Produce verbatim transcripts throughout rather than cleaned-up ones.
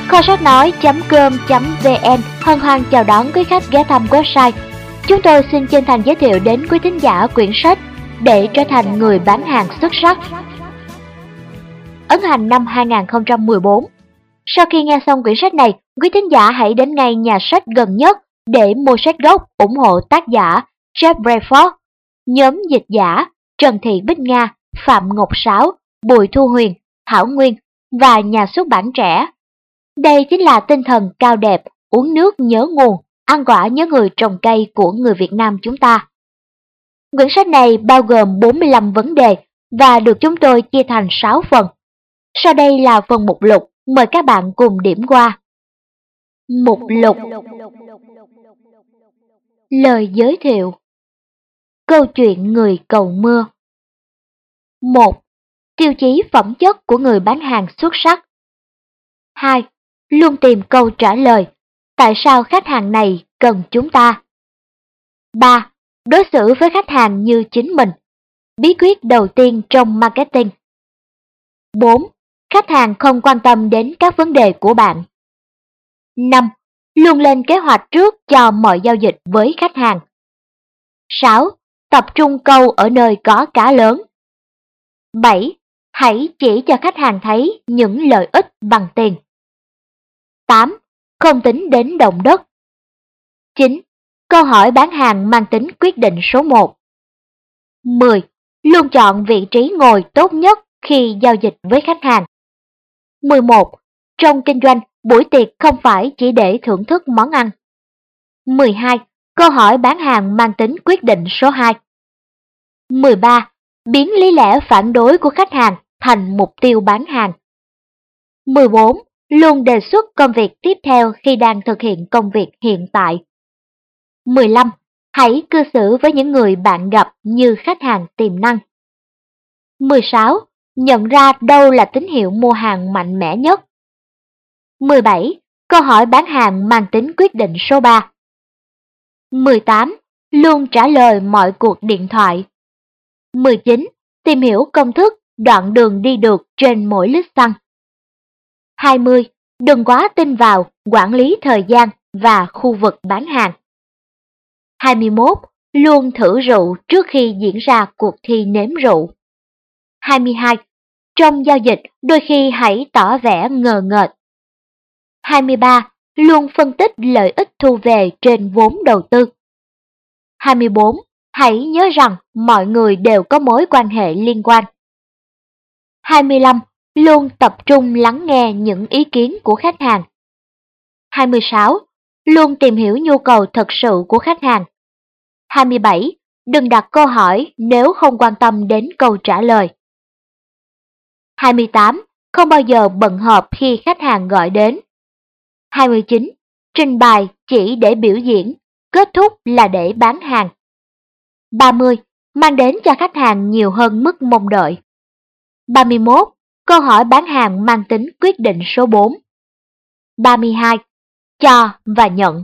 Kho sách nói chấm com chấm vn hân hoan chào đón quý khách ghé thăm website. Chúng tôi xin chân thành giới thiệu đến quý thính giả quyển sách Để trở thành người bán hàng xuất sắc. Ấn hành năm hai không một bốn. Sau khi nghe xong quyển sách này, quý thính giả hãy đến ngay nhà sách gần nhất để mua sách gốc ủng hộ tác giả Jeff Bradford, nhóm dịch giả Trần Thị Bích Nga, Phạm Ngọc Sáo, Bùi Thu Huyền, Thảo Nguyên và nhà xuất bản Trẻ. Đây chính là tinh thần cao đẹp, uống nước nhớ nguồn, ăn quả nhớ người trồng cây của người Việt Nam chúng ta. Quyển sách này bao gồm bốn mươi lăm vấn đề và được chúng tôi chia thành sáu phần. Sau đây là phần mục lục, mời các bạn cùng điểm qua. Mục lục. Lời giới thiệu. Câu chuyện người cầu mưa. một. Tiêu chí phẩm chất của người bán hàng xuất sắc. hai. Luôn tìm câu trả lời. Tại sao khách hàng này cần chúng ta? ba. Đối xử với khách hàng như chính mình. Bí quyết đầu tiên trong marketing. bốn. Khách hàng không quan tâm đến các vấn đề của bạn. năm. Luôn lên kế hoạch trước cho mọi giao dịch với khách hàng. sáu. Tập trung câu ở nơi có cá lớn. bảy. Hãy chỉ cho khách hàng thấy những lợi ích bằng tiền. tám. Không tính đến động đất. chín. Câu hỏi bán hàng mang tính quyết định số một. mười. Luôn chọn vị trí ngồi tốt nhất khi giao dịch với khách hàng. mười một. Trong kinh doanh, buổi tiệc không phải chỉ để thưởng thức món ăn. mười hai. Câu hỏi bán hàng mang tính quyết định số hai. mười ba. Biến lý lẽ phản đối của khách hàng thành mục tiêu bán hàng. mười bốn. Luôn đề xuất công việc tiếp theo khi đang thực hiện công việc hiện tại. mười lăm. Hãy cư xử với những người bạn gặp như khách hàng tiềm năng. mười sáu. Nhận ra đâu là tín hiệu mua hàng mạnh mẽ nhất. mười bảy. Câu hỏi bán hàng mang tính quyết định số ba. mười tám. Luôn trả lời mọi cuộc điện thoại. mười chín. Tìm hiểu công thức đoạn đường đi được trên mỗi lít xăng. hai mươi. Đừng quá tin vào quản lý thời gian và khu vực bán hàng. hai mươi mốt. Luôn thử rượu trước khi diễn ra cuộc thi nếm rượu. hai mươi hai. Trong giao dịch, đôi khi hãy tỏ vẻ ngờ nghệch. hai mươi ba. Luôn phân tích lợi ích thu về trên vốn đầu tư. hai mươi bốn. Hãy nhớ rằng mọi người đều có mối quan hệ liên quan. hai mươi lăm. Luôn tập trung lắng nghe những ý kiến của khách hàng. hai mươi sáu. Luôn tìm hiểu nhu cầu thật sự của khách hàng. hai mươi bảy. Đừng đặt câu hỏi nếu không quan tâm đến câu trả lời. hai mươi tám. Không bao giờ bận họp khi khách hàng gọi đến. hai mươi chín. Trình bày chỉ để biểu diễn, kết thúc là để bán hàng. ba mươi. Mang đến cho khách hàng nhiều hơn mức mong đợi. ba mươi mốt. Câu hỏi bán hàng mang tính quyết định số bốn. ba mươi hai. Cho và nhận.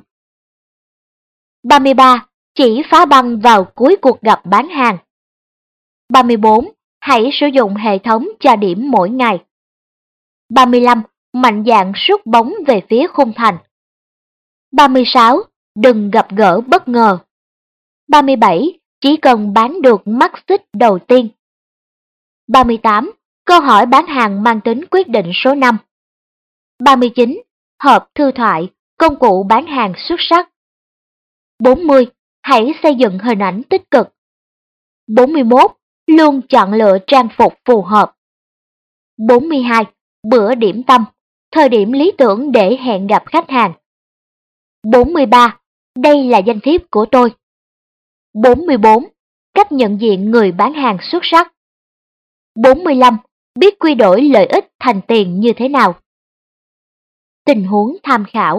ba mươi ba. Chỉ phá băng vào cuối cuộc gặp bán hàng. ba mươi bốn. Hãy sử dụng hệ thống cho điểm mỗi ngày. ba mươi lăm. Mạnh dạn sút bóng về phía khung thành. ba mươi sáu. Đừng gặp gỡ bất ngờ. ba mươi bảy. Chỉ cần bán được mắt xích đầu tiên. ba mươi tám. Câu hỏi bán hàng mang tính quyết định số năm. ba mươi chín. Hộp thư thoại, công cụ bán hàng xuất sắc. bốn mươi. Hãy xây dựng hình ảnh tích cực. bốn mươi mốt. Luôn chọn lựa trang phục phù hợp. bốn mươi hai. Bữa điểm tâm, thời điểm lý tưởng để hẹn gặp khách hàng. bốn mươi ba. Đây là danh thiếp của tôi. bốn mươi bốn. Cách nhận diện người bán hàng xuất sắc. bốn mươi lăm. Biết quy đổi lợi ích thành tiền như thế nào. Tình huống tham khảo.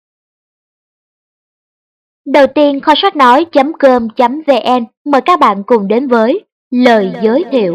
Đầu tiên, kho sách nói chấm com chấm vn mời các bạn cùng đến với lời giới thiệu.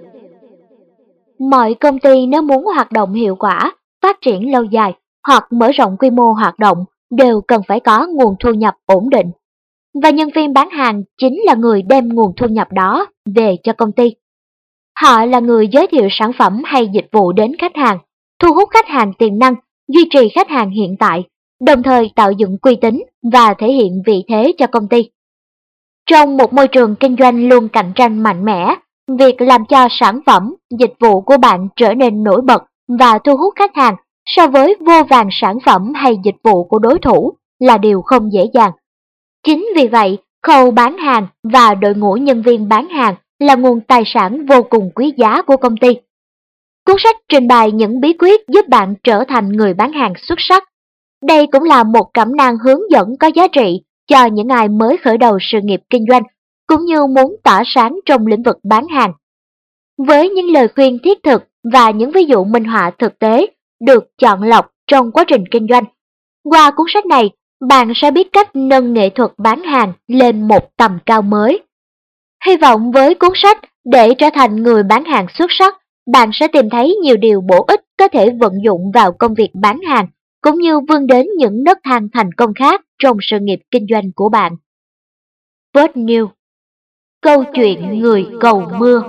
Mọi công ty nếu muốn hoạt động hiệu quả, phát triển lâu dài hoặc mở rộng quy mô hoạt động đều cần phải có nguồn thu nhập ổn định. Và nhân viên bán hàng chính là người đem nguồn thu nhập đó về cho công ty. Họ là người giới thiệu sản phẩm hay dịch vụ đến khách hàng, thu hút khách hàng tiềm năng duy trì khách hàng hiện tại, đồng thời tạo dựng uy tín và thể hiện vị thế cho công ty. Trong một môi trường kinh doanh luôn cạnh tranh mạnh mẽ, việc làm cho sản phẩm, dịch vụ của bạn trở nên nổi bật và thu hút khách hàng so với vô vàn sản phẩm hay dịch vụ của đối thủ là điều không dễ dàng. Chính vì vậy, khâu bán hàng và đội ngũ nhân viên bán hàng là nguồn tài sản vô cùng quý giá của công ty. Cuốn sách trình bày những bí quyết giúp bạn trở thành người bán hàng xuất sắc. Đây cũng là một cẩm nang hướng dẫn có giá trị cho những ai mới khởi đầu sự nghiệp kinh doanh, cũng như muốn tỏa sáng trong lĩnh vực bán hàng. Với những lời khuyên thiết thực và những ví dụ minh họa thực tế được chọn lọc trong quá trình kinh doanh, qua cuốn sách này, bạn sẽ biết cách nâng nghệ thuật bán hàng lên một tầm cao mới. Hy vọng với cuốn sách để trở thành người bán hàng xuất sắc, bạn sẽ tìm thấy nhiều điều bổ ích có thể vận dụng vào công việc bán hàng, cũng như vươn đến những nấc thang thành công khác trong sự nghiệp kinh doanh của bạn. First News. Câu chuyện người cầu mưa.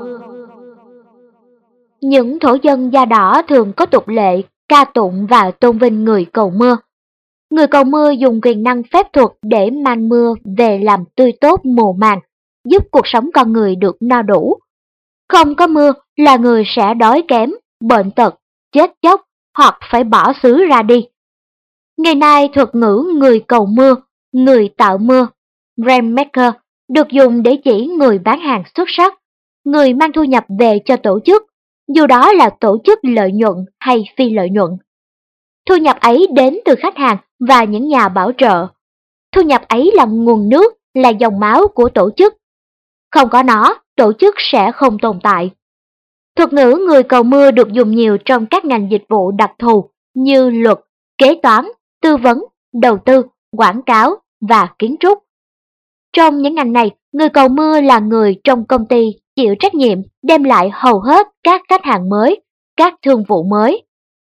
Những thổ dân da đỏ thường có tục lệ ca tụng và tôn vinh người cầu mưa. Người cầu mưa dùng quyền năng phép thuật để mang mưa về làm tươi tốt mùa màng, giúp cuộc sống con người được no đủ. Không có mưa là người sẽ đói kém, bệnh tật, chết chóc hoặc phải bỏ xứ ra đi. Ngày nay thuật ngữ người cầu mưa, người tạo mưa, rainmaker, được dùng để chỉ người bán hàng xuất sắc, người mang thu nhập về cho tổ chức, dù đó là tổ chức lợi nhuận hay phi lợi nhuận. Thu nhập ấy đến từ khách hàng và những nhà bảo trợ. Thu nhập ấy là nguồn nước, là dòng máu của tổ chức. Không có nó, tổ chức sẽ không tồn tại. Thuật ngữ người cầu mưa được dùng nhiều trong các ngành dịch vụ đặc thù như luật, kế toán, tư vấn, đầu tư, quảng cáo và kiến trúc. Trong những ngành này, người cầu mưa là người trong công ty chịu trách nhiệm đem lại hầu hết các khách hàng mới, các thương vụ mới.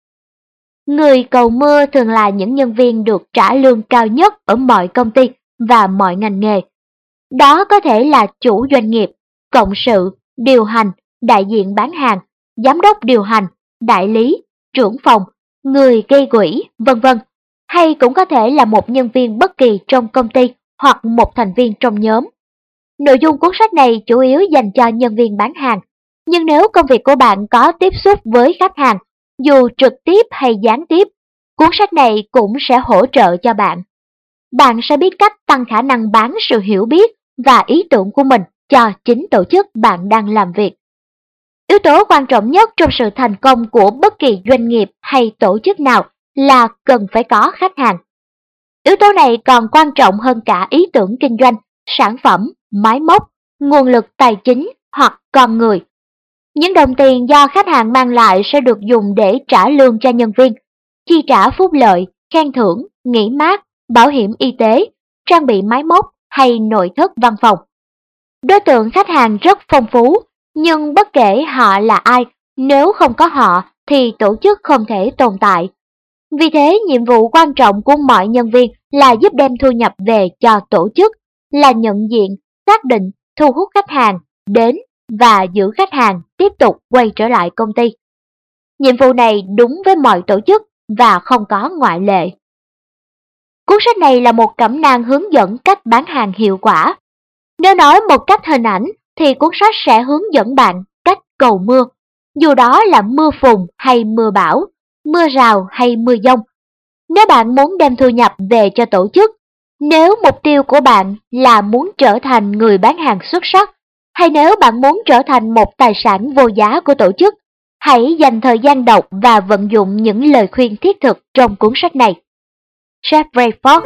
Người cầu mưa thường là những nhân viên được trả lương cao nhất ở mọi công ty và mọi ngành nghề. Đó có thể là chủ doanh nghiệp, cộng sự, điều hành, đại diện bán hàng, giám đốc điều hành, đại lý, trưởng phòng, người gây quỹ, vân vân. Hay cũng có thể là một nhân viên bất kỳ trong công ty hoặc một thành viên trong nhóm. Nội dung cuốn sách này chủ yếu dành cho nhân viên bán hàng, nhưng nếu công việc của bạn có tiếp xúc với khách hàng, dù trực tiếp hay gián tiếp, cuốn sách này cũng sẽ hỗ trợ cho bạn. Bạn sẽ biết cách tăng khả năng bán sự hiểu biết và ý tưởng của mình cho chính tổ chức bạn đang làm việc. Yếu tố quan trọng nhất trong sự thành công của bất kỳ doanh nghiệp hay tổ chức nào là cần phải có khách hàng. Yếu tố này còn quan trọng hơn cả ý tưởng kinh doanh, sản phẩm, máy móc, nguồn lực tài chính hoặc con người. Những đồng tiền do khách hàng mang lại sẽ được dùng để trả lương cho nhân viên, chi trả phúc lợi, khen thưởng, nghỉ mát, bảo hiểm y tế, trang bị máy móc hay nội thất văn phòng. Đối tượng khách hàng rất phong phú, nhưng bất kể họ là ai, nếu không có họ thì tổ chức không thể tồn tại. Vì thế, nhiệm vụ quan trọng của mọi nhân viên là giúp đem thu nhập về cho tổ chức, là nhận diện, xác định, thu hút khách hàng đến và giữ khách hàng tiếp tục quay trở lại công ty. Nhiệm vụ này đúng với mọi tổ chức và không có ngoại lệ. Cuốn sách này là một cẩm nang hướng dẫn cách bán hàng hiệu quả. Nếu nói một cách hình ảnh thì cuốn sách sẽ hướng dẫn bạn cách cầu mưa, dù đó là mưa phùn hay mưa bão, mưa rào hay mưa dông. Nếu bạn muốn đem thu nhập về cho tổ chức, nếu mục tiêu của bạn là muốn trở thành người bán hàng xuất sắc, hay nếu bạn muốn trở thành một tài sản vô giá của tổ chức, hãy dành thời gian đọc và vận dụng những lời khuyên thiết thực trong cuốn sách này. Jeffrey Fox.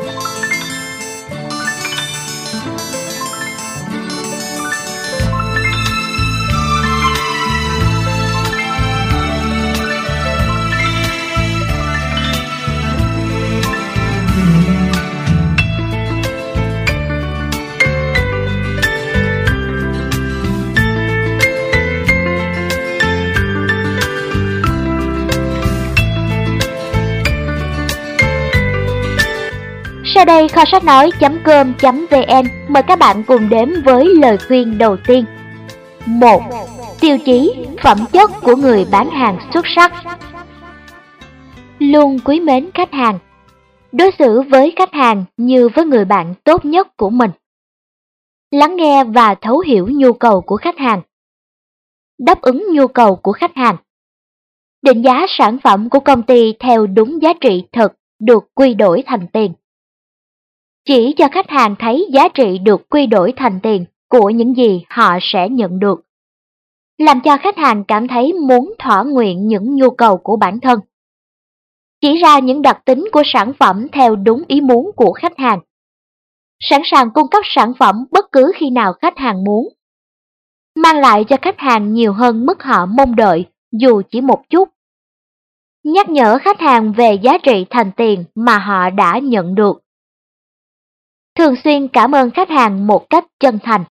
Sau đây kho sách nói chấm com chấm vn mời các bạn cùng đến với lời khuyên đầu tiên. một. Tiêu chí, phẩm chất của người bán hàng xuất sắc. Luôn quý mến khách hàng. Đối xử với khách hàng như với người bạn tốt nhất của mình. Lắng nghe và thấu hiểu nhu cầu của khách hàng. Đáp ứng nhu cầu của khách hàng. Định giá sản phẩm của công ty theo đúng giá trị thực được quy đổi thành tiền. Chỉ cho khách hàng thấy giá trị được quy đổi thành tiền của những gì họ sẽ nhận được. Làm cho khách hàng cảm thấy muốn thỏa nguyện những nhu cầu của bản thân. Chỉ ra những đặc tính của sản phẩm theo đúng ý muốn của khách hàng. Sẵn sàng cung cấp sản phẩm bất cứ khi nào khách hàng muốn. Mang lại cho khách hàng nhiều hơn mức họ mong đợi, dù chỉ một chút. Nhắc nhở khách hàng về giá trị thành tiền mà họ đã nhận được. Thường xuyên cảm ơn khách hàng một cách chân thành.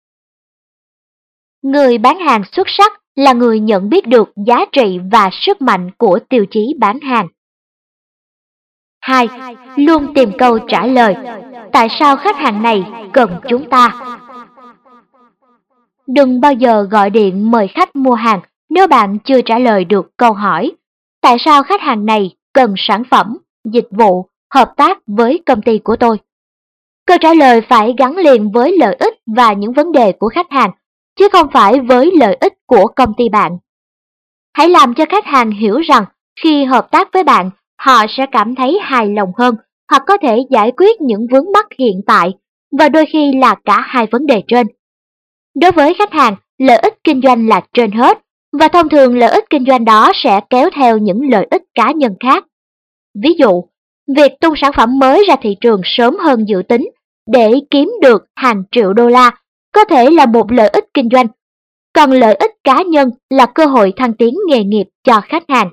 Người bán hàng xuất sắc là người nhận biết được giá trị và sức mạnh của tiêu chí bán hàng. hai. Luôn tìm câu trả lời. Tại sao khách hàng này cần chúng ta? Đừng bao giờ gọi điện mời khách mua hàng nếu bạn chưa trả lời được câu hỏi tại sao khách hàng này cần sản phẩm, dịch vụ, hợp tác với công ty của tôi. Câu trả lời phải gắn liền với lợi ích và những vấn đề của khách hàng, chứ không phải với lợi ích của công ty bạn. Hãy làm cho khách hàng hiểu rằng khi hợp tác với bạn, họ sẽ cảm thấy hài lòng hơn hoặc có thể giải quyết những vướng mắc hiện tại và đôi khi là cả hai vấn đề trên. Đối với khách hàng, lợi ích kinh doanh là trên hết và thông thường lợi ích kinh doanh đó sẽ kéo theo những lợi ích cá nhân khác. Ví dụ, việc tung sản phẩm mới ra thị trường sớm hơn dự tính để kiếm được hàng triệu đô la có thể là một lợi ích kinh doanh, còn lợi ích cá nhân là cơ hội thăng tiến nghề nghiệp cho khách hàng.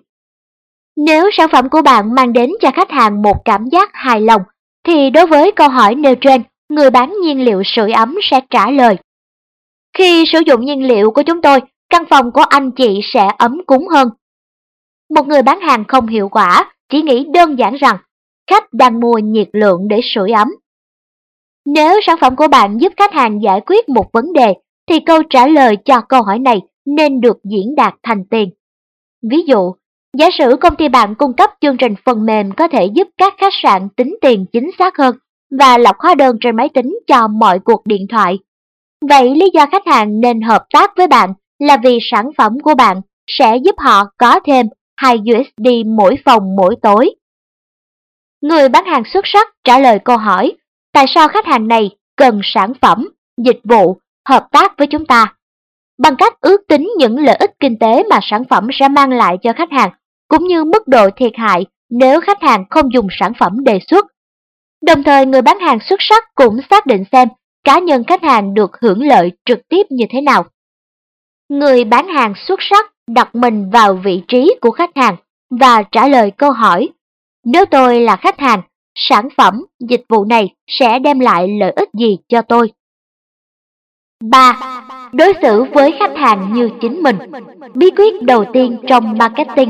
Nếu sản phẩm của bạn mang đến cho khách hàng một cảm giác hài lòng, thì đối với câu hỏi nêu trên, người bán nhiên liệu sưởi ấm sẽ trả lời: khi sử dụng nhiên liệu của chúng tôi, căn phòng của anh chị sẽ ấm cúng hơn. Một người bán hàng không hiệu quả chỉ nghĩ đơn giản rằng khách đang mua nhiệt lượng để sưởi ấm. Nếu sản phẩm của bạn giúp khách hàng giải quyết một vấn đề, thì câu trả lời cho câu hỏi này nên được diễn đạt thành tiền. Ví dụ, giả sử công ty bạn cung cấp chương trình phần mềm có thể giúp các khách sạn tính tiền chính xác hơn và lọc hóa đơn trên máy tính cho mọi cuộc điện thoại. Vậy lý do khách hàng nên hợp tác với bạn là vì sản phẩm của bạn sẽ giúp họ có thêm hai đô la mỗi phòng mỗi tối. Người bán hàng xuất sắc trả lời câu hỏi tại sao khách hàng này cần sản phẩm, dịch vụ, hợp tác với chúng ta, bằng cách ước tính những lợi ích kinh tế mà sản phẩm sẽ mang lại cho khách hàng, cũng như mức độ thiệt hại nếu khách hàng không dùng sản phẩm đề xuất. Đồng thời, người bán hàng xuất sắc cũng xác định xem cá nhân khách hàng được hưởng lợi trực tiếp như thế nào. Người bán hàng xuất sắc đặt mình vào vị trí của khách hàng và trả lời câu hỏi: nếu tôi là khách hàng, sản phẩm, dịch vụ này sẽ đem lại lợi ích gì cho tôi? ba. Đối xử với khách hàng như chính mình. Bí quyết đầu tiên trong marketing.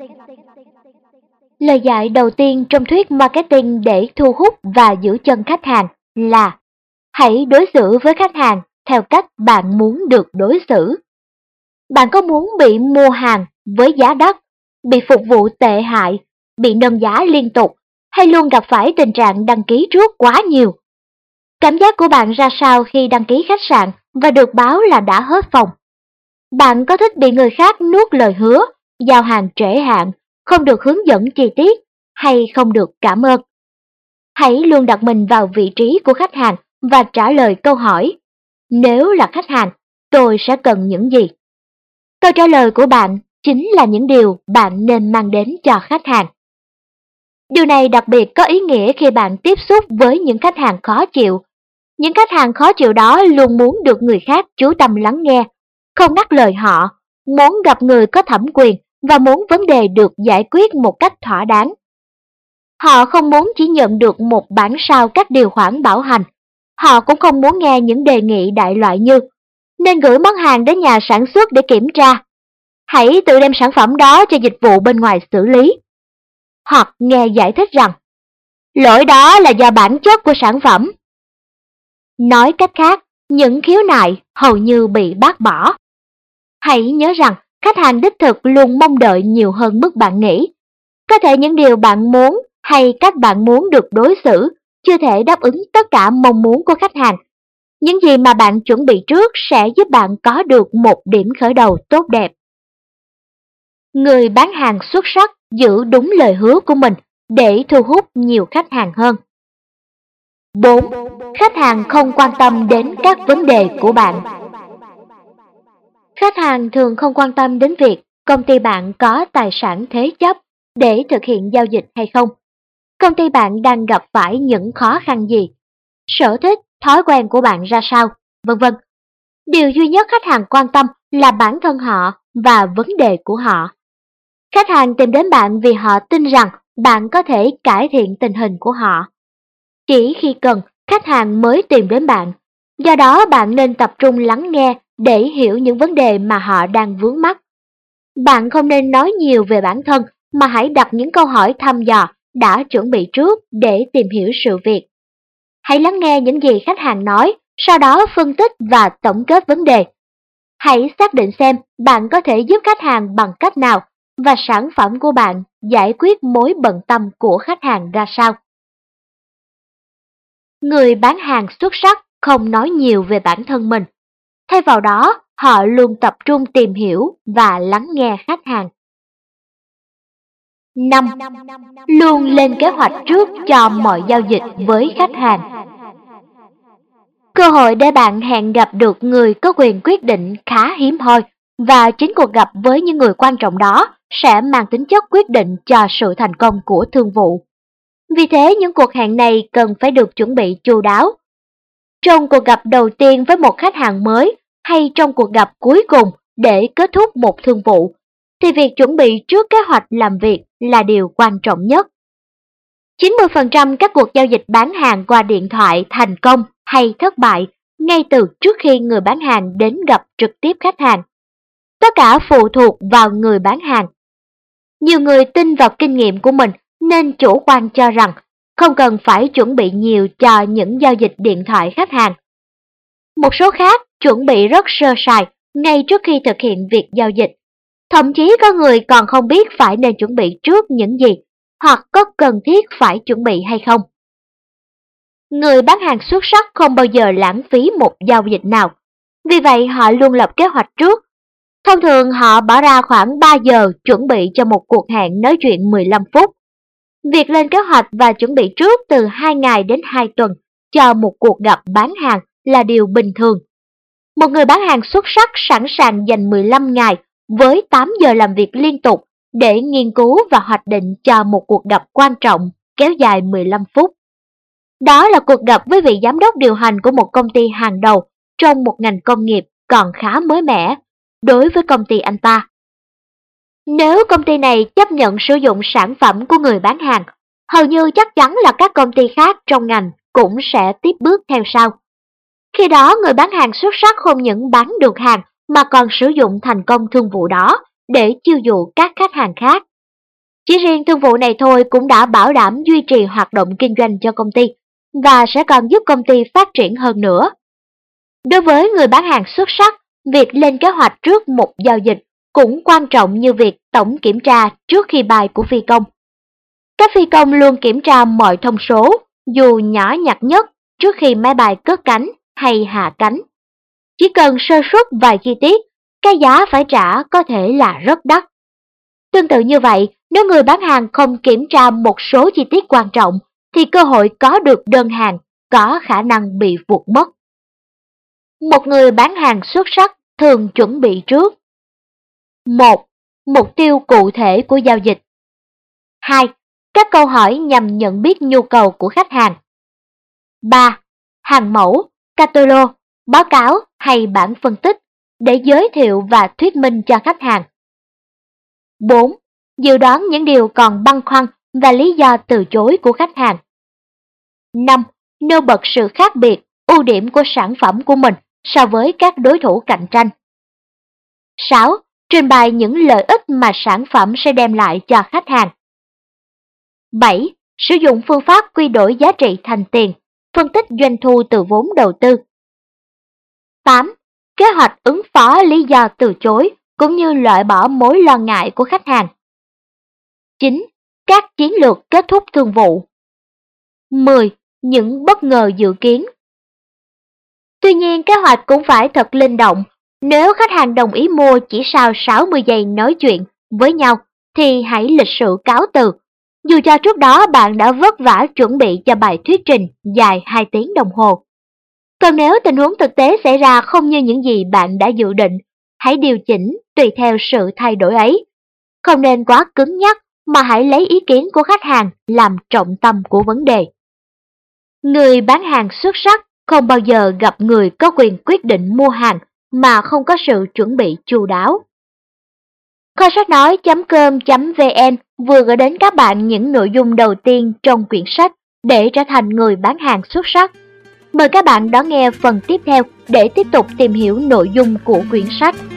Lời dạy đầu tiên trong thuyết marketing để thu hút và giữ chân khách hàng là: hãy đối xử với khách hàng theo cách bạn muốn được đối xử. Bạn có muốn bị mua hàng với giá đắt, bị phục vụ tệ hại, bị nâng giá liên tục, hay luôn gặp phải tình trạng đăng ký trước quá nhiều? Cảm giác của bạn ra sao khi đăng ký khách sạn và được báo là đã hết phòng? Bạn có thích bị người khác nuốt lời hứa, giao hàng trễ hạn, không được hướng dẫn chi tiết, hay không được cảm ơn? Hãy luôn đặt mình vào vị trí của khách hàng và trả lời câu hỏi: nếu là khách hàng, tôi sẽ cần những gì? Câu trả lời của bạn chính là những điều bạn nên mang đến cho khách hàng. Điều này đặc biệt có ý nghĩa khi bạn tiếp xúc với những khách hàng khó chịu. Những khách hàng khó chịu đó luôn muốn được người khác chú tâm lắng nghe, không ngắt lời họ, muốn gặp người có thẩm quyền và muốn vấn đề được giải quyết một cách thỏa đáng. Họ không muốn chỉ nhận được một bản sao các điều khoản bảo hành. Họ cũng không muốn nghe những đề nghị đại loại như: nên gửi món hàng đến nhà sản xuất để kiểm tra, hãy tự đem sản phẩm đó cho dịch vụ bên ngoài xử lý. Hoặc nghe giải thích rằng lỗi đó là do bản chất của sản phẩm. Nói cách khác, những khiếu nại hầu như bị bác bỏ. Hãy nhớ rằng khách hàng đích thực luôn mong đợi nhiều hơn mức bạn nghĩ. Có thể những điều bạn muốn hay cách bạn muốn được đối xử chưa thể đáp ứng tất cả mong muốn của khách hàng. Những gì mà bạn chuẩn bị trước sẽ giúp bạn có được một điểm khởi đầu tốt đẹp. Người bán hàng xuất sắc giữ đúng lời hứa của mình để thu hút nhiều khách hàng hơn. bốn. Khách hàng không quan tâm đến các vấn đề của bạn. Khách hàng thường không quan tâm đến việc công ty bạn có tài sản thế chấp để thực hiện giao dịch hay không, công ty bạn đang gặp phải những khó khăn gì, sở thích, thói quen của bạn ra sao, vân vân. Điều duy nhất khách hàng quan tâm là bản thân họ và vấn đề của họ. Khách hàng tìm đến bạn vì họ tin rằng bạn có thể cải thiện tình hình của họ. Chỉ khi cần, khách hàng mới tìm đến bạn. Do đó bạn nên tập trung lắng nghe để hiểu những vấn đề mà họ đang vướng mắc. Bạn không nên nói nhiều về bản thân mà hãy đặt những câu hỏi thăm dò đã chuẩn bị trước để tìm hiểu sự việc. Hãy lắng nghe những gì khách hàng nói, sau đó phân tích và tổng kết vấn đề. Hãy xác định xem bạn có thể giúp khách hàng bằng cách nào và sản phẩm của bạn giải quyết mối bận tâm của khách hàng ra sao. Người bán hàng xuất sắc không nói nhiều về bản thân mình. Thay vào đó, họ luôn tập trung tìm hiểu và lắng nghe khách hàng. năm. Luôn lên kế hoạch trước cho mọi giao dịch với khách hàng. Cơ hội để bạn hẹn gặp được người có quyền quyết định khá hiếm hoi, và chính cuộc gặp với những người quan trọng đó sẽ mang tính chất quyết định cho sự thành công của thương vụ. Vì thế, những cuộc hẹn này cần phải được chuẩn bị chu đáo. Trong cuộc gặp đầu tiên với một khách hàng mới hay trong cuộc gặp cuối cùng để kết thúc một thương vụ, thì việc chuẩn bị trước kế hoạch làm việc là điều quan trọng nhất. chín mươi phần trăm các cuộc giao dịch bán hàng qua điện thoại thành công hay thất bại ngay từ trước khi người bán hàng đến gặp trực tiếp khách hàng. Tất cả phụ thuộc vào người bán hàng. Nhiều người tin vào kinh nghiệm của mình nên chủ quan cho rằng không cần phải chuẩn bị nhiều cho những giao dịch điện thoại khách hàng. Một số khác chuẩn bị rất sơ sài ngay trước khi thực hiện việc giao dịch. Thậm chí có người còn không biết phải nên chuẩn bị trước những gì, hoặc có cần thiết phải chuẩn bị hay không. Người bán hàng xuất sắc không bao giờ lãng phí một giao dịch nào, vì vậy họ luôn lập kế hoạch trước. Thông thường họ bỏ ra khoảng ba giờ chuẩn bị cho một cuộc hẹn nói chuyện mười lăm phút. Việc lên kế hoạch và chuẩn bị trước từ hai ngày đến hai tuần cho một cuộc gặp bán hàng là điều bình thường. Một người bán hàng xuất sắc sẵn sàng dành mười lăm ngày với tám giờ làm việc liên tục để nghiên cứu và hoạch định cho một cuộc gặp quan trọng kéo dài mười lăm phút. Đó là cuộc gặp với vị giám đốc điều hành của một công ty hàng đầu trong một ngành công nghiệp còn khá mới mẻ đối với công ty anh ta. Nếu công ty này chấp nhận sử dụng sản phẩm của người bán hàng, hầu như chắc chắn là các công ty khác trong ngành cũng sẽ tiếp bước theo sau. Khi đó, người bán hàng xuất sắc không những bán được hàng mà còn sử dụng thành công thương vụ đó để chiêu dụ các khách hàng khác. Chỉ riêng thương vụ này thôi cũng đã bảo đảm duy trì hoạt động kinh doanh cho công ty và sẽ còn giúp công ty phát triển hơn nữa. Đối với người bán hàng xuất sắc, việc lên kế hoạch trước một giao dịch cũng quan trọng như việc tổng kiểm tra trước khi bay của phi công. Các phi công luôn kiểm tra mọi thông số, dù nhỏ nhặt nhất, trước khi máy bay cất cánh hay hạ cánh. Chỉ cần sơ suất vài chi tiết, cái giá phải trả có thể là rất đắt. Tương tự như vậy, nếu người bán hàng không kiểm tra một số chi tiết quan trọng, thì cơ hội có được đơn hàng có khả năng bị vụt mất. Một người bán hàng xuất sắc thường chuẩn bị trước. một. Mục tiêu cụ thể của giao dịch. hai. Các câu hỏi nhằm nhận biết nhu cầu của khách hàng. ba. Hàng mẫu, catalog, báo cáo hay bản phân tích để giới thiệu và thuyết minh cho khách hàng. bốn. Dự đoán những điều còn băn khoăn và lý do từ chối của khách hàng. năm. Nêu bật sự khác biệt, ưu điểm của sản phẩm của mình so với các đối thủ cạnh tranh. sáu. Trình bày những lợi ích mà sản phẩm sẽ đem lại cho khách hàng. bảy. Sử dụng phương pháp quy đổi giá trị thành tiền, phân tích doanh thu từ vốn đầu tư. tám. Kế hoạch ứng phó lý do từ chối cũng như loại bỏ mối lo ngại của khách hàng. chín. các chiến lược kết thúc thương vụ. mười. Những bất ngờ dự kiến. Tuy nhiên, kế hoạch cũng phải thật linh động. Nếu khách hàng đồng ý mua chỉ sau sáu mươi giây nói chuyện với nhau, thì hãy lịch sự cáo từ. Dù cho trước đó bạn đã vất vả chuẩn bị cho bài thuyết trình dài hai tiếng đồng hồ. Còn nếu tình huống thực tế xảy ra không như những gì bạn đã dự định, hãy điều chỉnh tùy theo sự thay đổi ấy. Không nên quá cứng nhắc, mà hãy lấy ý kiến của khách hàng làm trọng tâm của vấn đề. Người bán hàng xuất sắc không bao giờ gặp người có quyền quyết định mua hàng mà không có sự chuẩn bị chu đáo. Kho sách nói chấm com chấm vn vừa gửi đến các bạn những nội dung đầu tiên trong quyển sách để trở thành người bán hàng xuất sắc. Mời các bạn đón nghe phần tiếp theo để tiếp tục tìm hiểu nội dung của quyển sách.